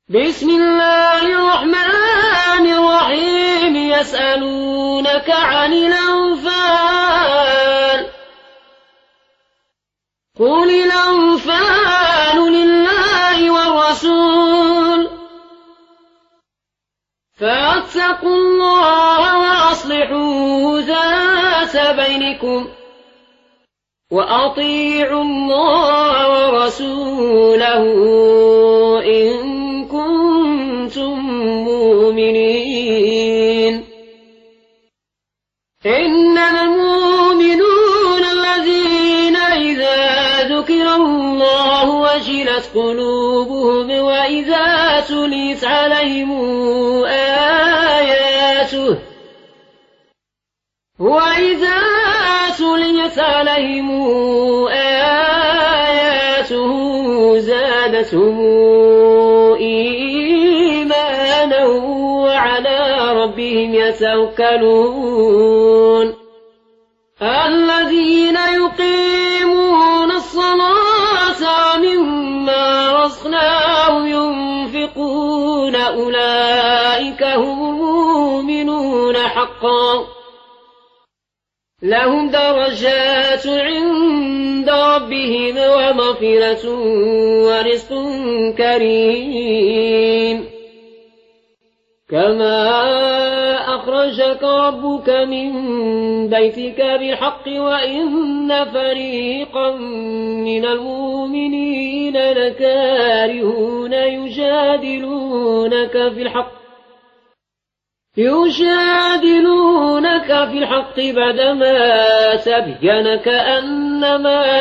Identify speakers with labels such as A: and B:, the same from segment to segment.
A: بسم الله الرحمن الرحيم يسألونك عن الأنفال قل الأنفال لله والرسول فاتقوا الله وأصلحوا ذات بينكم وأطيعوا الله ورسوله إن كنتم مؤمنين إنما المؤمنون الذين إذا ذكر الله وجلت قلوبهم وإذا تليت عليهم آياته زادتهم إيمانا وعلى ربهم يتوكلون الذين يقيمون الصلاة ومما رزقناهم ينفقون أولئك هم المؤمنون حقا لهم درجات عند ربهم ومغفرة ورزق كريم كما أخرجك ربك من بيتك بالحق وإن فريقا من المؤمنين لكارهون يجادلونك في الحق بعدما تبين كأنما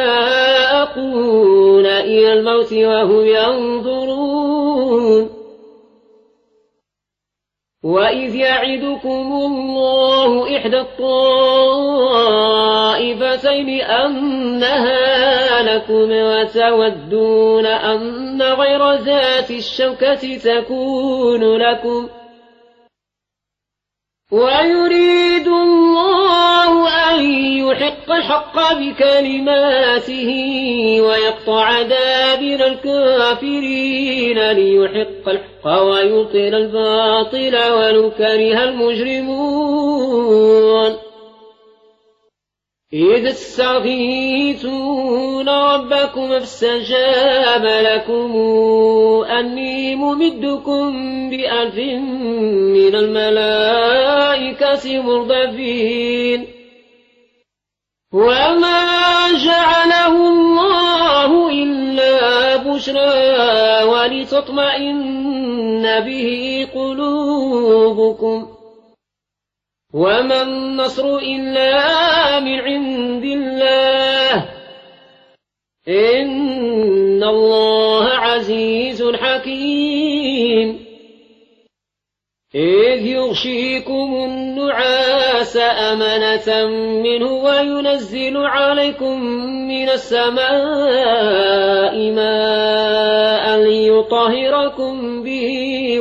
A: يساقون إلى الموت وهم ينظرون وإذ يعدكم الله إحدى الطائفتين أنها لكم وتودون أن غير ذات الشوكة تكون لكم ويريد الله أن يحق الحق بكلماته ويقطع دابر الكافرين ليحق الحق ويبطل الباطل ولو كره المجرمون إذ استغيثون ربكم فاستجاب لكم أني ممدكم ب1000 من الملائكة مردفين وما جعله الله إلا بشرى ولتطمئن به قلوبكم وما النصر إلا من عند الله إن الله عزيز حكيم إذ يغشيكم النعاس أمنة منه وينزل عليكم من السماء ماء ليطهركم به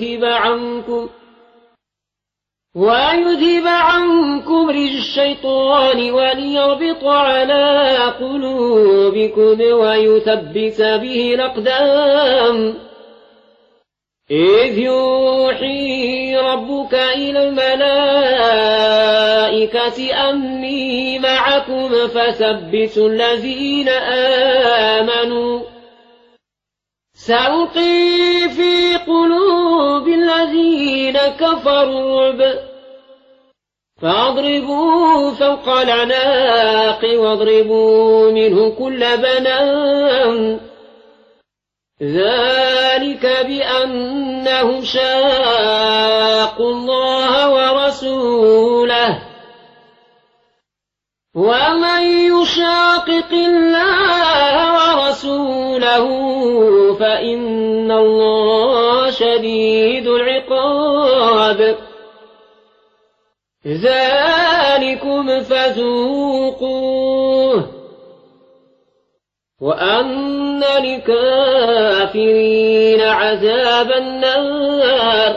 A: ويذهب عنكم رجز الشيطان وليربط على قلوبكم ويثبت به الأقدام إذ يوحي ربك إلى الملائكة أني معكم فثبتوا الذين آمنوا سألقي في قلوب الذين كفروا الرعب فاضربوا فوق الأعناق واضربوا منه كل بنان ذلك بأنهم شاقوا الله ورسوله ومن يشاقق الله ورسوله فإن الله شديد العقاب ذلكم فذوقوه وأن للكافرين عذاب النار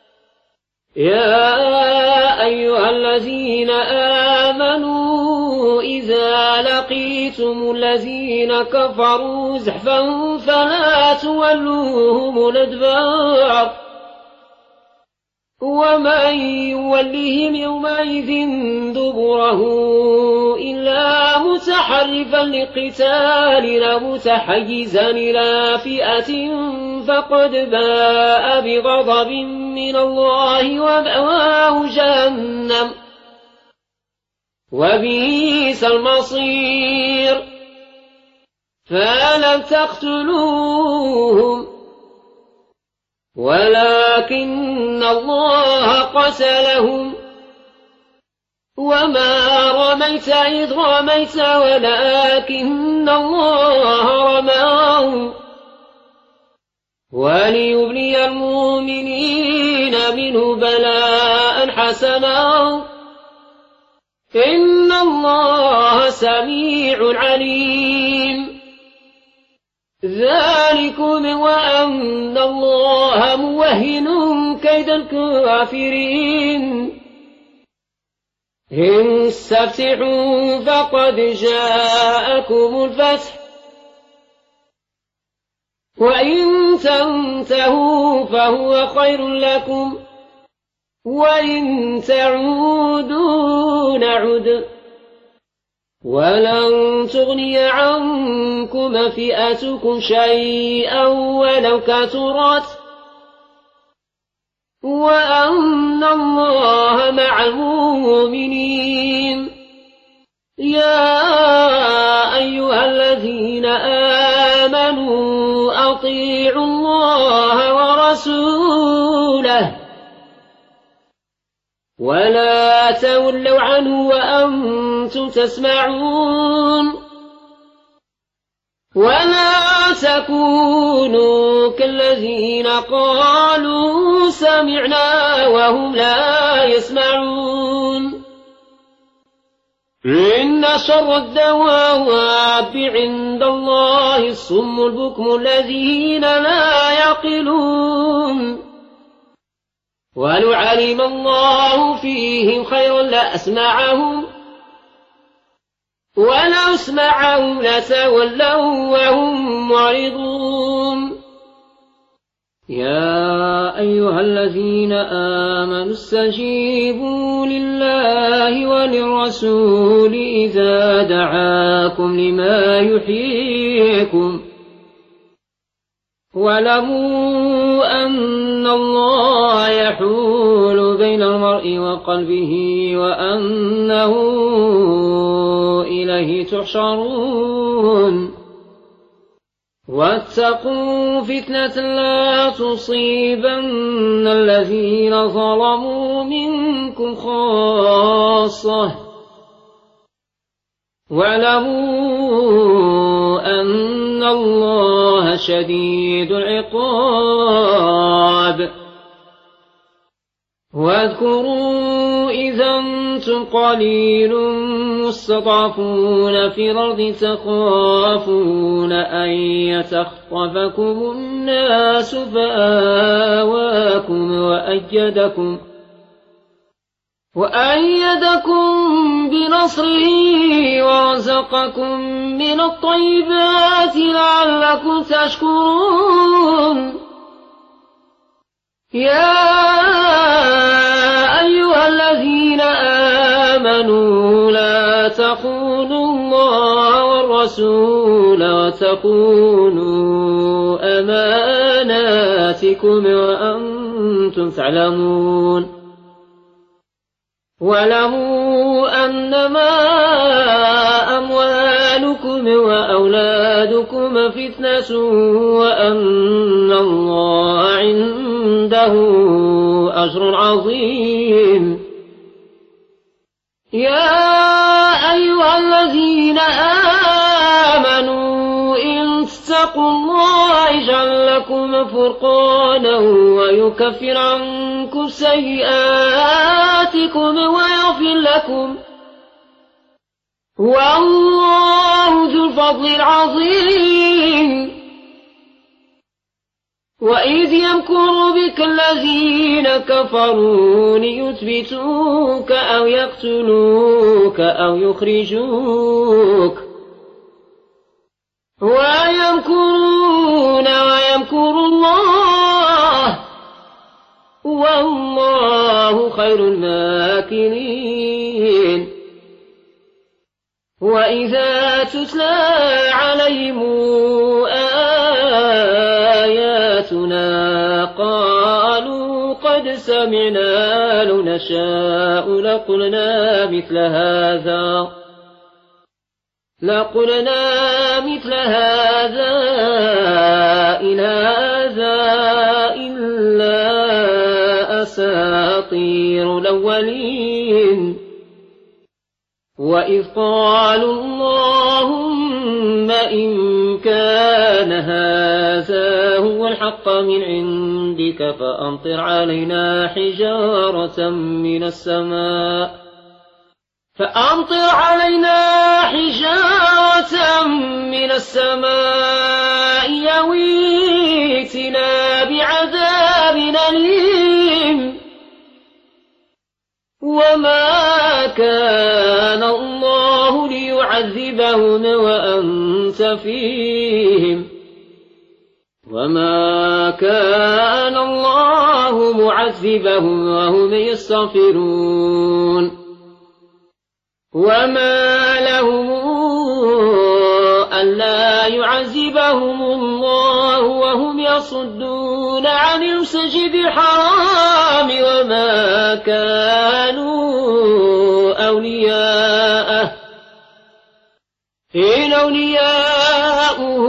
A: يا أيها الذين آمنوا إذا لقيتم الذين كفروا زحفا فلا تولوهم الأدبار ومن يولهم يومئذ دبره إلا متحرفا لقتال أو متحيزا إلى فئة فقد باء بغضب من الله ومأواه جهنم وبئس المصير فلم تقتلوهم ولكن الله قتلهم وما رميت إذ رميت ولكن الله رماه وليبلي المؤمنين منه بلاء حسنا إن الله سميع عليم ذلكم وأن الله موهن كيد الكافرين إن استفتحوا فقد جاءكم الفتح وإن تنتهوا فهو خير لكم وإن تعودوا نعد ولن تغني عنكم فئتكم شيئا ولو كثرت وأن الله مع المؤمنين يا أيها الذين آمنوا أطيعوا الله ورسوله ولا تولوا عنه وأنتم تسمعون ولا تكونوا كالذين قالوا سمعنا وهم لا يسمعون إن شر الدواب عند الله الصم البكم الذين لا يعقلون ولو علم الله فيهم خيرا لأسمعهم ولو اسمعهم لتولوا وهم معرضون يا أيها الذين آمنوا استجيبوا لله وللرسول إذا دعاكم لما يحييكم واعلموا أن الله يحول بين المرء وقلبه وأنه إليه تحشرون واتقوا فتنة لا تصيبن الذين ظلموا منكم خاصة واعلموا أن الله شديد العقاب واذكروا إذا أنتم قليل مستضعفون في الأرض تخافون أن يتخطفكم الناس فآواكم وأيدكم بنصره ورزقكم من الطيبات لعلكم تشكرون يا أيها الذين آمنوا لا تخونوا الله والرسول وتخونوا أماناتكم وأنتم تعلمون واعلموا أنما أموالكم وأولادكم فتنة وأن الله عنده أجر عظيم يا أيها الذين آمنوا إن اتقوا الله يجعل لكم فرقانا ويكفر عنكم سيئاتكم ويغفر لكم والله ذو الفضل العظيم وإذ يمكر بك الذين كفروا ليثبتوك أو يقتلوك أو يخرجوك ويمكرون ويمكر الله والله خير الماكرين وإذا تتلى عليهم آياتنا قالوا قد سمعنا لو نشاء لقلنا مثل هذا إن هذا إلا أساطير الأولين وإذ قالوا اللهم إن كان هذا هو الحق من عندك فأمطر علينا حجارة من السماء يويتنا بعذاب أليم وما كان الله ليعذبهم وأنت فيهم وما كان الله معذبهم وهم يستغفرون وما لهم ألا يعذبهم الله وهم يصدون عن المسجد الحرام وما كانوا أولياءه إن أولياؤه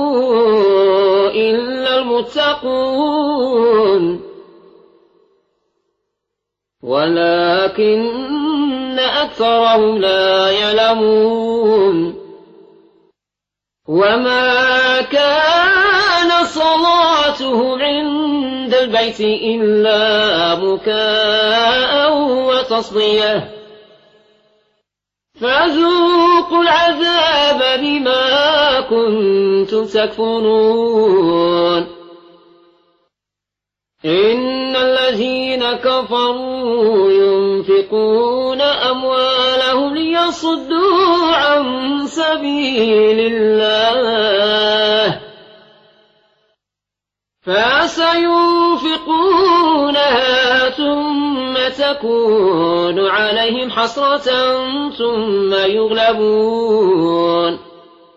A: إلا المتقون ولكن أكثرهم لا يعلمون وما كان صلاتهم عند البيت إلا بكاء وتصدية فذوقوا العذاب بما كنتم تكفرون إن الذين كفروا ينفقون أموالهم ليصدوا عن سبيل الله فسينفقونها ثم تكون عليهم حسرة ثم يغلبون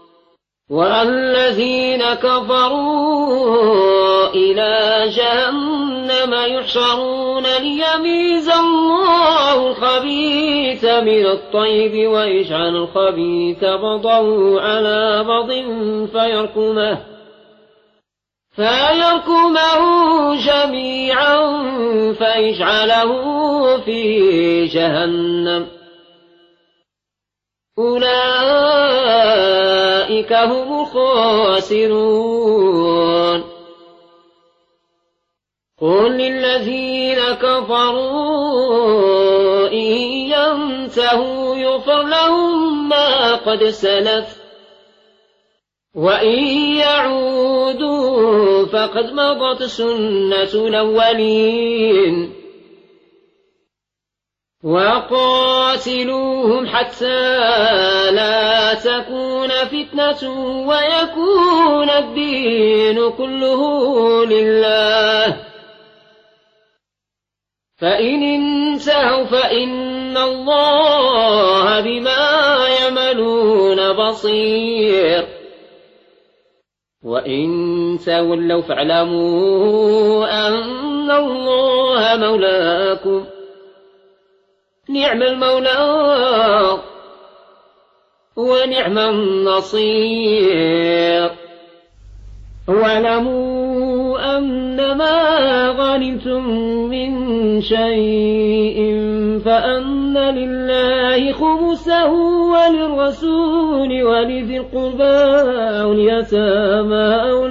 A: والذين كفروا إلى جهنم يحشرون ليميز الله الخبيث من الطيب ويجعل الخبيث بعضه على بعض فيركمه جميعا فيجعله في جهنم أولئك هم الخاسرون قل للذين كفروا إن ينتهوا يغفر لهم ما قد سلف وإن يعودوا فقد مضت سنة الأولين وقاتلوهم حتى لا تكون فتنة ويكون الدين كله لله فإن انتهوا فإن الله بما يعملون بصير وإن تولوا فاعلموا أن الله مولاكم نعم المولى ونعم النصير واعلموا أنما غنمتم من شيء فأن لله خمسه وللرسول ولذي القربى واليتامى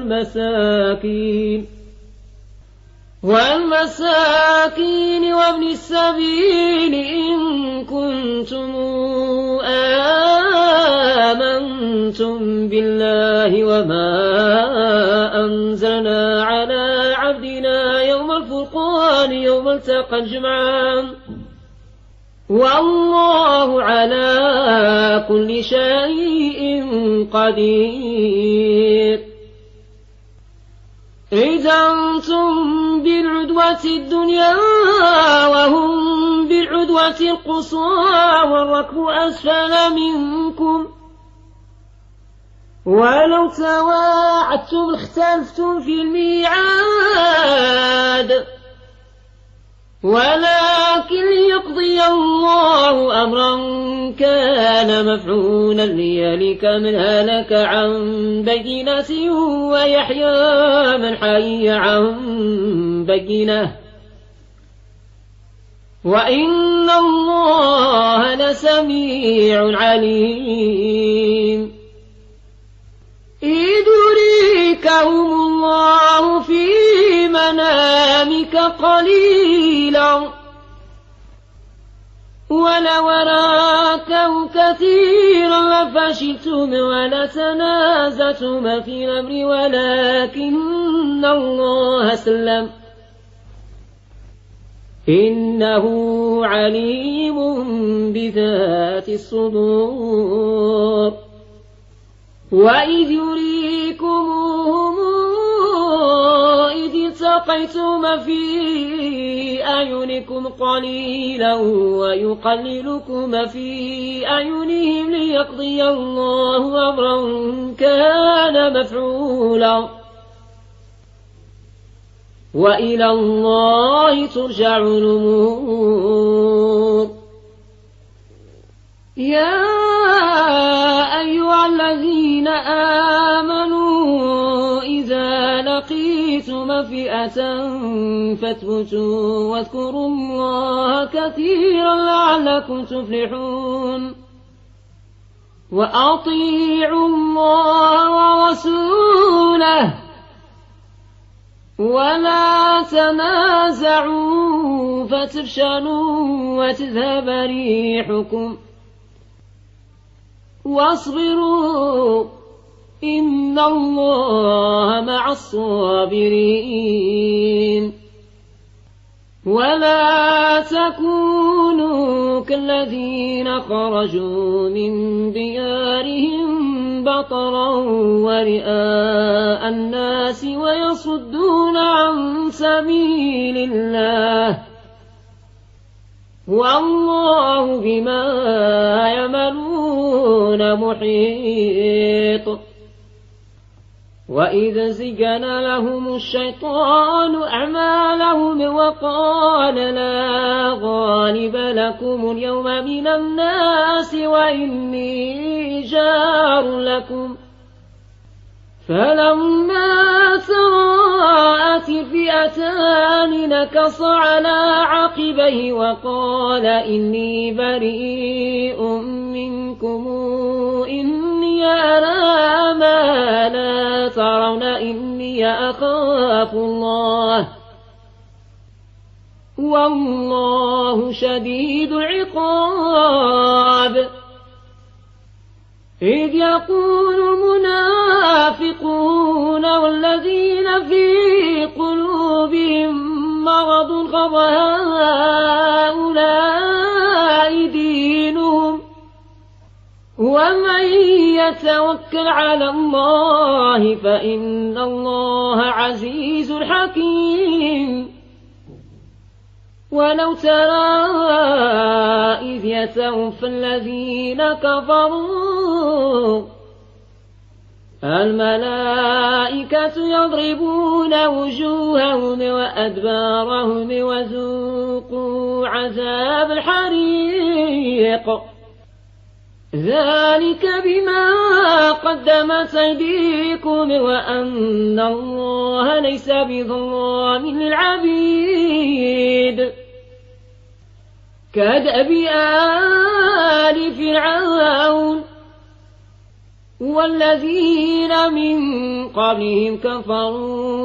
A: والمساكين وابن السبيل إن كنتم آمنتم بالله وما أنزلنا على عبدنا يوم الفرقان يوم التقى الجمعان والله على كل شيء قدير. إذا أنتم بالعدوة الدنيا وهم بالعدوة القصوى والركب أسفل منكم ولو تواعدتم اختلفتم في الميعاد ولكن ليقضي الله أمرا كان مفعولا ليهلك من هلك عن بينة ويحيى من حي عن بينة وإن الله لسميع عليم. إذ يريكهم الله في منامك قليلا ولو أراكهم كثيرا لفشلتم ولتنازعتم في الأمر ولكن الله سلم إنه عليم بذات الصدور. وإذ يريكموهم إذ التقيتم في أعينكم قليلا ويقللكم في أعينهم ليقضي الله أمرا كان مفعولا وإلى الله ترجع الأمور. يا أيها الذين آمنوا إذا لقيتم فئة فاثبتوا واذكروا الله كثيرا لعلكم تفلحون. وأطيعوا الله ورسوله ولا تنازعوا فتفشلوا وتذهب ريحكم واصبروا إن الله مع الصابرين. ولا تكونوا كالذين خرجوا من ديارهم بطرا ورئاء الناس ويصدون عن سبيل الله والله بما يعملون محيط. وإذا زين لهم الشيطان أعمالهم وقال لا غالب لكم اليوم من الناس وإني جار لكم فلما تراءت الفئتان نكص على عقبيه وقال إني بريء منكم إني أرى ما لا ترون إني أخاف الله والله شديد العقاب. إذ يقول المنافقون والذين في قلوبهم مرض غض هؤلاء دينهم ومن يتوكل على الله فإن الله عزيز حكيم. ولو ترى إذ يتوفى الذين كفروا الملائكة يضربون وجوههم وأدبارهم وذوقوا عذاب الحريق ذلك بما قدمت أيديكم وأن الله ليس بظلام للعبيد. كدأب آل فرعون والذين من قبلهم كفروا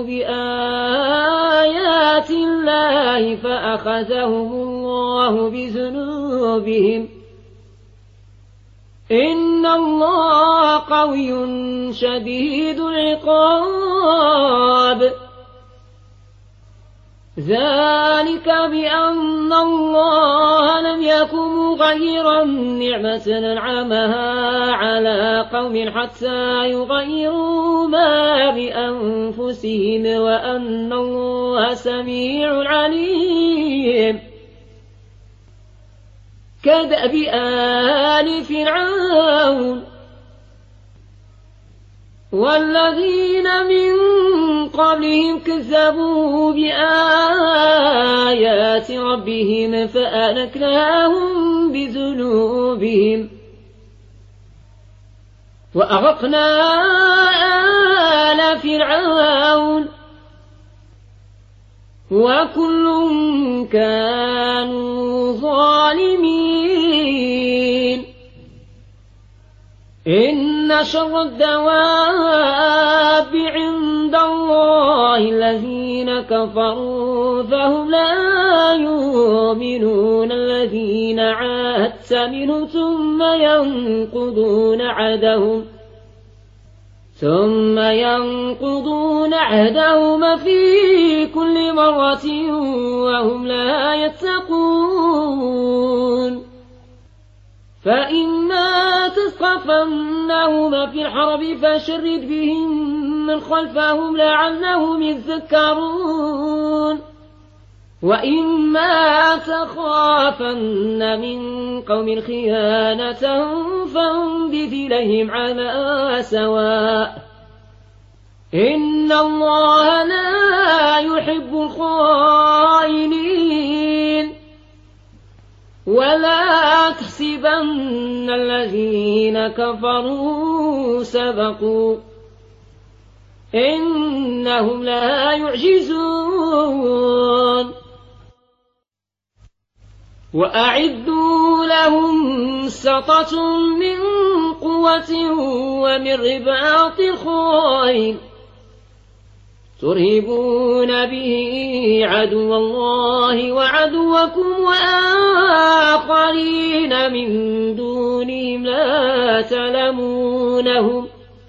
A: بآيات الله فأخذهم الله بذنوبهم إن الله قوي شديد العقاب. ذلك بأن الله لم يكن مغيرا نعمة أنعمها على قوم حتى يغيروا ما بأنفسهم وأن الله سميع عليم كدأب آل فرعون والذين من قبلهم كذبوا بآيات ربهم فأهلكناهم بذنوبهم وأغرقنا آل فرعون وكل كانوا ظالمين إن شر الدواب عند الله الذين كفروا فهم لا يؤمنون الذين عاهدت منهم ثم ينقضون عهدهم في كل مرة وهم لا يتقون فإما تثقفنهم في الحرب فشرد بهم من خلفهم لعلهم يذكرون وإما تخافن من قوم خيانة فانبذ إليهم على سواء إن الله لا يحب الخائنين ولا تحسبن الذين كفروا سبقوا إنهم لا يعجزون وأعدوا لهم سطة من قوة ومن رباط الخيل ترهبون به عدو الله وعدوكم وآخرين من دونهم لا تعلمونهم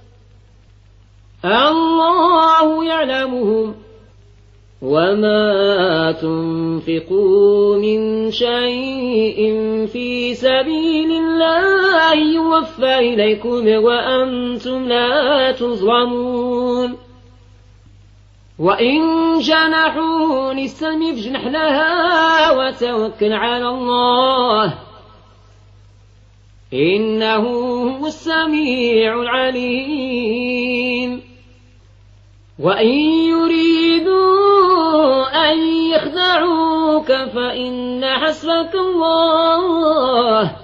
A: الله يعلمهم وما تنفقوا من شيء في سبيل الله يوفى إليكم وأنتم لا تظلمون وإن جنحوا للسلم فاجنح لها وتوكل على الله إنه هو السميع العليم وإن يريدوا أن يخدعوك فإن حسبك الله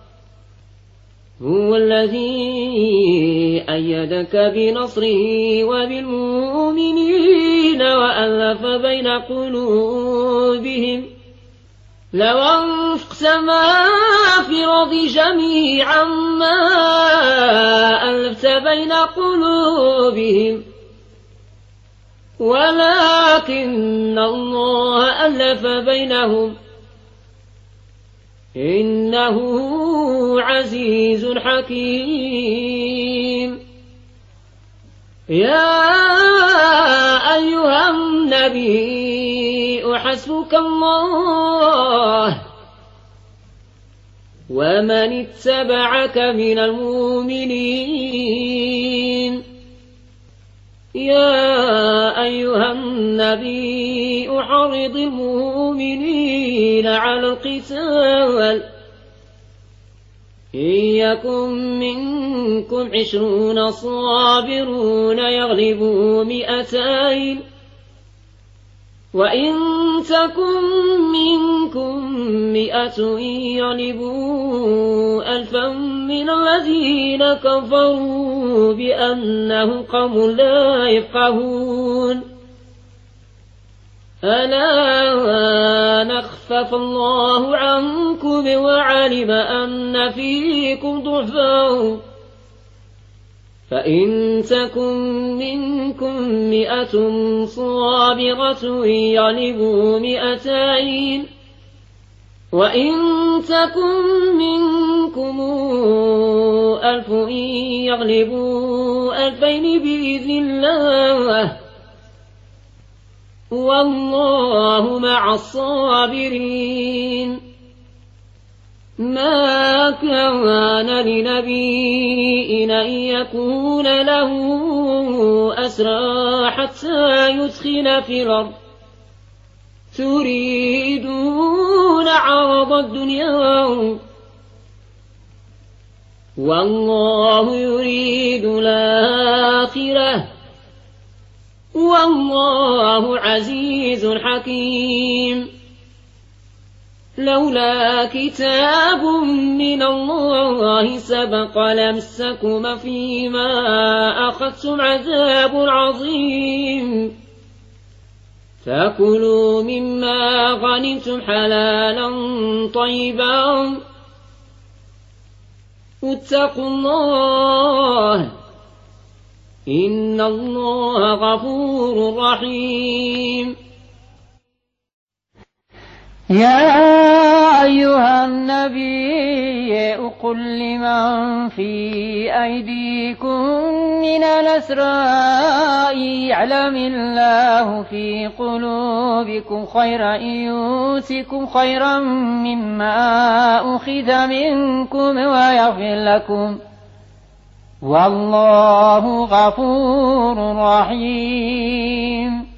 A: هو الذي أيدك بنصره وبالمؤمنين وألف بين قلوبهم لو أنفقت ما في الأرض جميعا ما ألفت بين قلوبهم ولكن الله ألف بينهم إنه عزيز حكيم يا أيها النبي حسبك الله ومن اتبعك من المؤمنين يا أيها النبي أحرض المؤمنين على القتال إن يكن منكم 20 صابرون يغلبوا 200 وإن تكن منكم 100 يغلبوا 1000 من الذين كفروا بأنهم قوم لا يفقهون ألا نخفف الله عنكم وعلم أن فيكم ضعفا فإن تكن منكم 100 صابرة يغلبوا 200 وإن تكن منكم 1000 يغلبوا 2000 بإذن الله والله مع الصابرين. ما كان لنبي أن يكون له أسرى حتى يثخن في الأرض تريدون عرض الدنيا والله يريد الآخرة والله عزيز حكيم. لولا كتاب من الله سبق لمسكم فيما أخذتم عذاب عظيم. فكلوا مما غنمتم حلالا طيبا واتقوا الله إن الله غفور رحيم.
B: يا أيها النبي قل لمن في أيديكم من الأسرى يعلم الله في قلوبكم خيرا يؤتكم خيرا مما أخذ منكم ويغفر لكم والله غفور رحيم.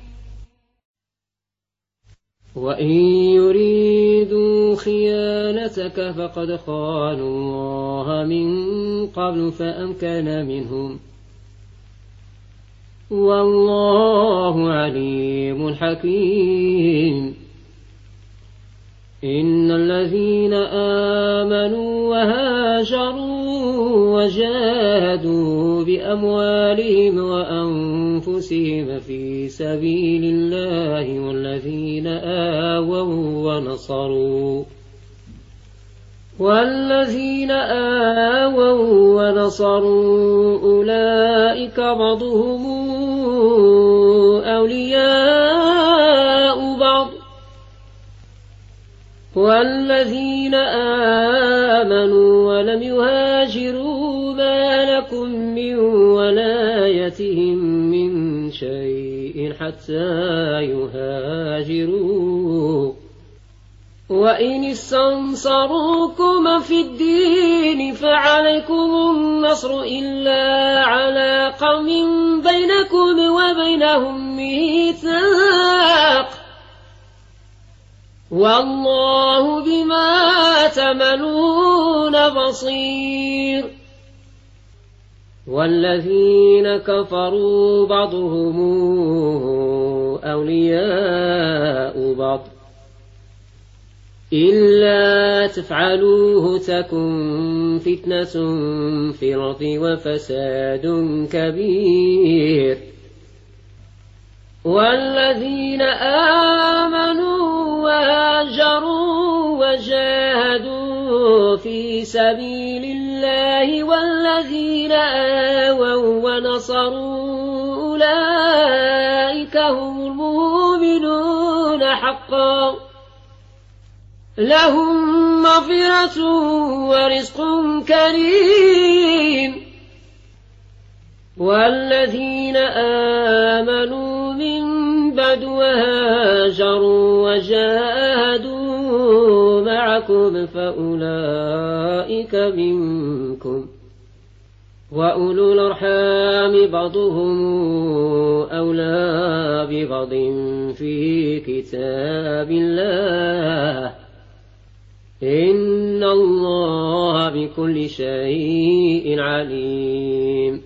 A: وإن يريدوا خيانتك فقد خانوا الله من قبل فأمكن منهم والله عليم حكيم. إن الذين آمنوا وهاجروا وجاهدوا بأموالهم وأنفسهم في سبيل الله والذين آووا ونصروا أولئك بعضهم أولياء بعض والذين آمنوا ولم يهاجروا ما لكم من ولايتهم من شيء حتى يهاجروا. وإن استنصروكم في الدين فعليكم النصر إلا على قوم بينكم وبينهم ميثاق والله بما تعملون بصير. والذين كفروا بعضهم أولياء بعض إلا تفعلوه تكن فتنة في الأرض وفساد كبير. والذين آمنوا وهاجروا وجاهدوا في سبيل الله والذين آووا ونصروا أولئك هم المؤمنون حقا لهم مغفرة ورزق كريم. والذين آمنوا من بعد وهاجروا وجاهدوا معكم فأولئك منكم وأولو الأرحام بعضهم أولى ببعض في كتاب الله إن الله بكل شيء عليم.